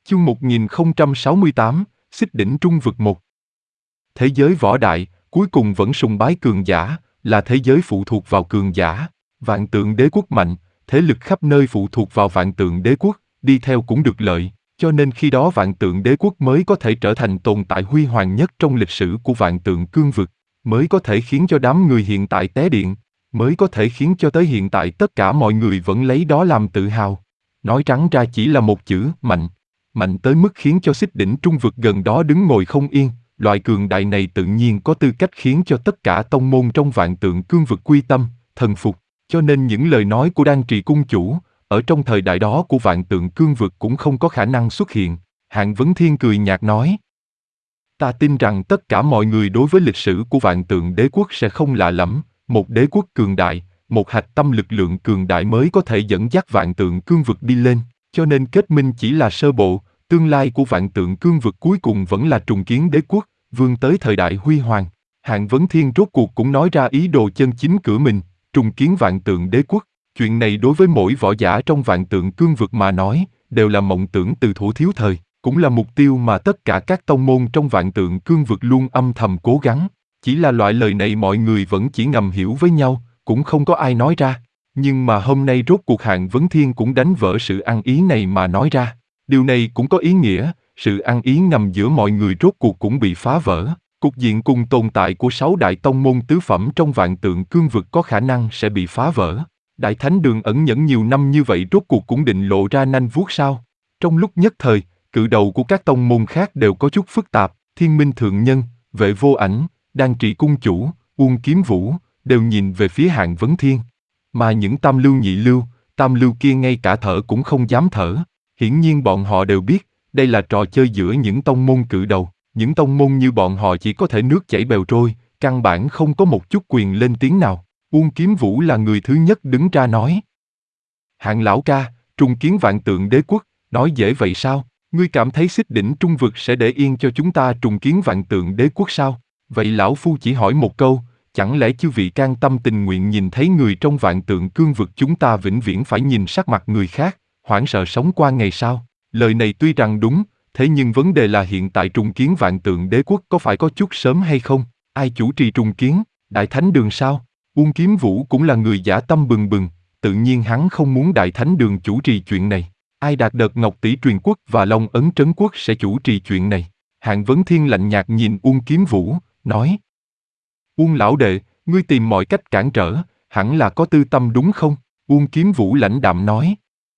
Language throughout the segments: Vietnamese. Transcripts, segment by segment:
Chương 1068, Xích Đỉnh Trung Vực 1. Thế giới võ đại, cuối cùng vẫn sùng bái cường giả, là thế giới phụ thuộc vào cường giả. Vạn Tượng Đế quốc mạnh, thế lực khắp nơi phụ thuộc vào Vạn Tượng Đế quốc, đi theo cũng được lợi, cho nên khi đó Vạn Tượng Đế quốc mới có thể trở thành tồn tại huy hoàng nhất trong lịch sử của Vạn Tượng Cương vực, mới có thể khiến cho đám người hiện tại té điện, mới có thể khiến cho tới hiện tại tất cả mọi người vẫn lấy đó làm tự hào. Nói trắng ra chỉ là một chữ, mạnh. Mạnh tới mức khiến cho Xích Đỉnh Trung vực gần đó đứng ngồi không yên, loại cường đại này tự nhiên có tư cách khiến cho tất cả tông môn trong Vạn Tượng Cương vực quy tâm, thần phục, cho nên những lời nói của Đan Trì cung chủ, ở trong thời đại đó của Vạn Tượng Cương vực cũng không có khả năng xuất hiện. Hạng Vấn Thiên cười nhạt nói: Ta tin rằng tất cả mọi người đối với lịch sử của Vạn Tượng Đế quốc sẽ không lạ lẫm, một đế quốc cường đại, một hạch tâm lực lượng cường đại mới có thể dẫn dắt Vạn Tượng Cương vực đi lên, cho nên kết minh chỉ là sơ bộ, tương lai của Vạn Tượng Cương vực cuối cùng vẫn là trùng kiến đế quốc, vươn tới thời đại huy hoàng. Hạng Vấn Thiên rốt cuộc cũng nói ra ý đồ chân chính của mình, trùng kiến Vạn Tượng Đế quốc. Chuyện này đối với mỗi võ giả trong Vạn Tượng Cương vực mà nói, đều là mộng tưởng từ thuở thiếu thời, cũng là mục tiêu mà tất cả các tông môn trong Vạn Tượng Cương vực luôn âm thầm cố gắng. Chỉ là loại lời này mọi người vẫn chỉ ngầm hiểu với nhau, cũng không có ai nói ra. Nhưng mà hôm nay rốt cuộc Hạng Vấn Thiên cũng đánh vỡ sự ăn ý này mà nói ra. Điều này cũng có ý nghĩa, sự ăn ý ngầm giữa mọi người rốt cuộc cũng bị phá vỡ. Cục diện cùng tồn tại của 6 đại tông môn tứ phẩm trong Vạn Tượng Cương vực có khả năng sẽ bị phá vỡ. Đại Thánh Đường ẩn nhẫn nhiều năm như vậy rốt cuộc cũng định lộ ra nanh vuốt sao? Trong lúc nhất thời, cự đầu của các tông môn khác đều có chút phức tạp. Thiên Minh Thượng Nhân, Vệ Vô Ảnh, Đan Trị Cung Chủ, Uông Kiếm Vũ đều nhìn về phía Hạng Vấn Thiên. Mà những tam lưu nhị lưu, tam lưu kia ngay cả thở cũng không dám thở. Hiển nhiên bọn họ đều biết, đây là trò chơi giữa những tông môn cự đầu. Những tông môn như bọn họ chỉ có thể nước chảy bèo trôi, căn bản không có một chút quyền lên tiếng nào. Uông Kiếm Vũ là người thứ nhất đứng ra nói: Hạng lão ca, trùng kiến Vạn Tượng Đế quốc, nói dễ vậy sao? Ngươi cảm thấy Xích Đỉnh Trung vực sẽ để yên cho chúng ta trùng kiến Vạn Tượng Đế quốc sao? Vậy lão phu chỉ hỏi một câu, chẳng lẽ chư vị can tâm tình nguyện nhìn thấy người trong Vạn Tượng Cương vực chúng ta vĩnh viễn phải nhìn sắc mặt người khác, hoảng sợ sống qua ngày sao? Lời này tuy rằng đúng, thế nhưng vấn đề là hiện tại trùng kiến Vạn Tượng Đế quốc có phải có chút sớm hay không? Ai chủ trì trùng kiến? Đại Thánh Đường sao? Uông Kiếm Vũ cũng là người dã tâm bừng bừng, tự nhiên hắn không muốn Đại Thánh Đường chủ trì chuyện này. Ai đạt đợt Ngọc Tỷ Truyền Quốc và Long Ấn Trấn Quốc sẽ chủ trì chuyện này? Hạng Vấn Thiên lạnh nhạt nhìn Uông Kiếm Vũ, nói: Uông lão đệ, ngươi tìm mọi cách cản trở, hẳn là có tư tâm đúng không? Uông Kiếm Vũ lãnh đạm nói: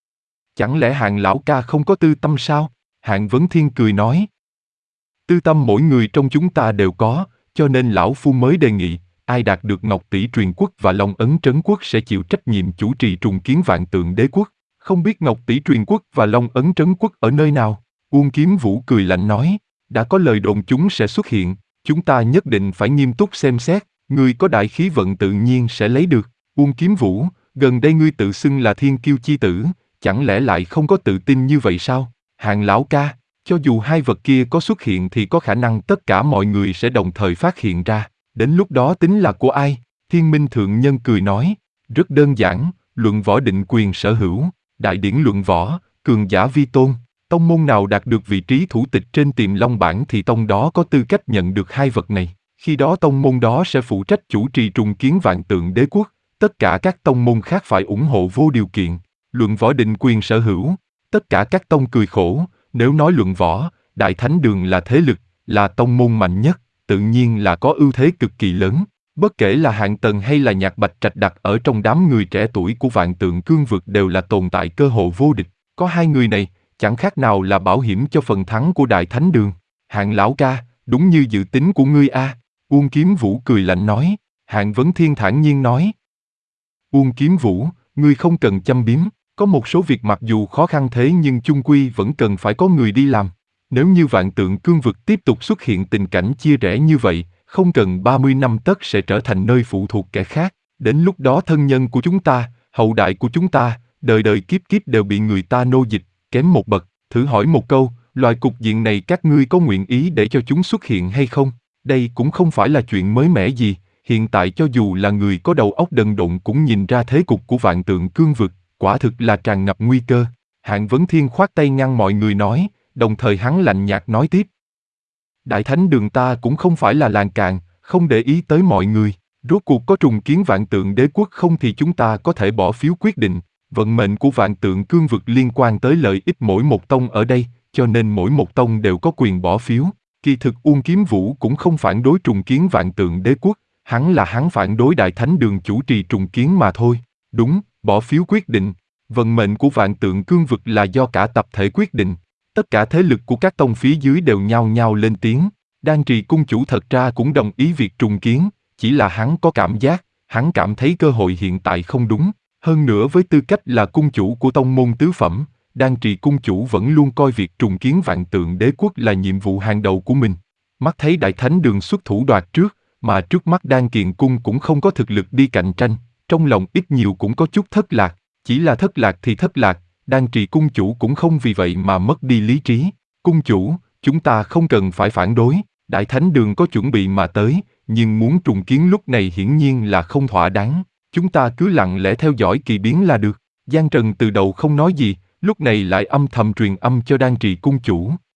Chẳng lẽ Hạng lão ca không có tư tâm sao? Hạng Vấn Thiên cười nói: Tư tâm mỗi người trong chúng ta đều có, cho nên lão phu mới đề nghị, ai đạt được Ngọc Tỷ Truyền Quốc và Long Ấn Trấn Quốc sẽ chịu trách nhiệm chủ trì trùng kiến Vạn Tượng Đế quốc. Không biết Ngọc Tỷ Truyền Quốc và Long Ấn Trấn Quốc ở nơi nào? Uông Kiếm Vũ cười lạnh nói: Đã có lời đồn chúng sẽ xuất hiện, chúng ta nhất định phải nghiêm túc xem xét, người có đại khí vận tự nhiên sẽ lấy được. Uông Kiếm Vũ, gần đây ngươi tự xưng là thiên kiêu chi tử, chẳng lẽ lại không có tự tin như vậy sao? Hạng lão ca, cho dù hai vật kia có xuất hiện thì có khả năng tất cả mọi người sẽ đồng thời phát hiện ra, đến lúc đó tính là của ai? Thiên Minh Thượng Nhân cười nói: Rất đơn giản, luận võ định quyền sở hữu, đại điển luận võ, cường giả vi tôn. Tông môn nào đạt được vị trí thủ tịch trên Tiềm Long bảng thì tông đó có tư cách nhận được hai vật này. Khi đó tông môn đó sẽ phụ trách chủ trì trùng kiến Vạn Tượng Đế quốc, tất cả các tông môn khác phải ủng hộ vô điều kiện. Luận võ định quyền sở hữu, tất cả các tông cười khổ, nếu nói luận võ, Đại Thánh Đường là thế lực, là tông môn mạnh nhất, tự nhiên là có ưu thế cực kỳ lớn. Bất kể là Hạng Tần hay là Nhạc Bạch Trạch đặt ở trong đám người trẻ tuổi của Vạn Tượng Cương vực đều là tồn tại cơ hội vô địch. Có hai người này, chẳng khác nào là bảo hiểm cho phần thắng của Đại Thánh Đường. Hạng lão ca, đúng như dự tính của ngươi a. Uông Kiếm Vũ cười lạnh nói. Hạng Vấn Thiên thản nhiên nói: Uông Kiếm Vũ, ngươi không cần châm biếm, có một số việc mặc dù khó khăn thế nhưng chung quy vẫn cần phải có người đi làm. Nếu như Vạn Tượng Cương vực tiếp tục xuất hiện tình cảnh chia rẽ như vậy, không cần 30 năm tất sẽ trở thành nơi phụ thuộc kẻ khác. Đến lúc đó thân nhân của chúng ta, hậu đại của chúng ta, đời đời kiếp kiếp đều bị người ta nô dịch, kém một bậc. Thử hỏi một câu, loại cục diện này các ngươi có nguyện ý để cho chúng xuất hiện hay không? Đây cũng không phải là chuyện mới mẻ gì, hiện tại cho dù là người có đầu óc đần độn cũng nhìn ra thế cục của Vạn Tượng Cương vực, quả thực là tràn ngập nguy cơ. Hạng Vấn Thiên khoát tay ngăn mọi người nói: đồng thời hắn lạnh nhạt nói tiếp. Đại thánh đường ta cũng không phải là làng càn, không để ý tới mọi người. Rốt cuộc có trùng kiến vạn tượng đế quốc không thì chúng ta có thể bỏ phiếu quyết định. Vận mệnh của vạn tượng cương vực liên quan tới lợi ích mỗi một tông ở đây, cho nên mỗi một tông đều có quyền bỏ phiếu. Kỳ thực Uông Kiếm Vũ cũng không phản đối trùng kiến vạn tượng đế quốc, hắn phản đối đại thánh đường chủ trì trùng kiến mà thôi. Đúng, bỏ phiếu quyết định. Vận mệnh của vạn tượng cương vực là do cả tập thể quyết định. Tất cả thế lực của các tông phía dưới đều nhao nhao lên tiếng. Đan Trì cung chủ thật ra cũng đồng ý việc trùng kiến, chỉ là hắn có cảm giác, hắn cảm thấy cơ hội hiện tại không đúng. Hơn nữa với tư cách là cung chủ của tông môn tứ phẩm, Đan Trì cung chủ vẫn luôn coi việc trùng kiến vạn tượng đế quốc là nhiệm vụ hàng đầu của mình. Mắt thấy đại thánh đường xuất thủ đoạt trước, mà trước mắt Đan Kiền cung cũng không có thực lực đi cạnh tranh, trong lòng ít nhiều cũng có chút thất lạc. Chỉ là thất lạc thì thất lạc, Đan Trì cung chủ cũng không vì vậy mà mất đi lý trí. Cung chủ, chúng ta không cần phải phản đối, đại thánh đường có chuẩn bị mà tới, nhưng muốn trùng kiến lúc này hiển nhiên là không thỏa đáng. Chúng ta cứ lặng lẽ theo dõi kỳ biến là được. Giang Trần từ đầu không nói gì, lúc này lại âm thầm truyền âm cho Đan Trì cung chủ.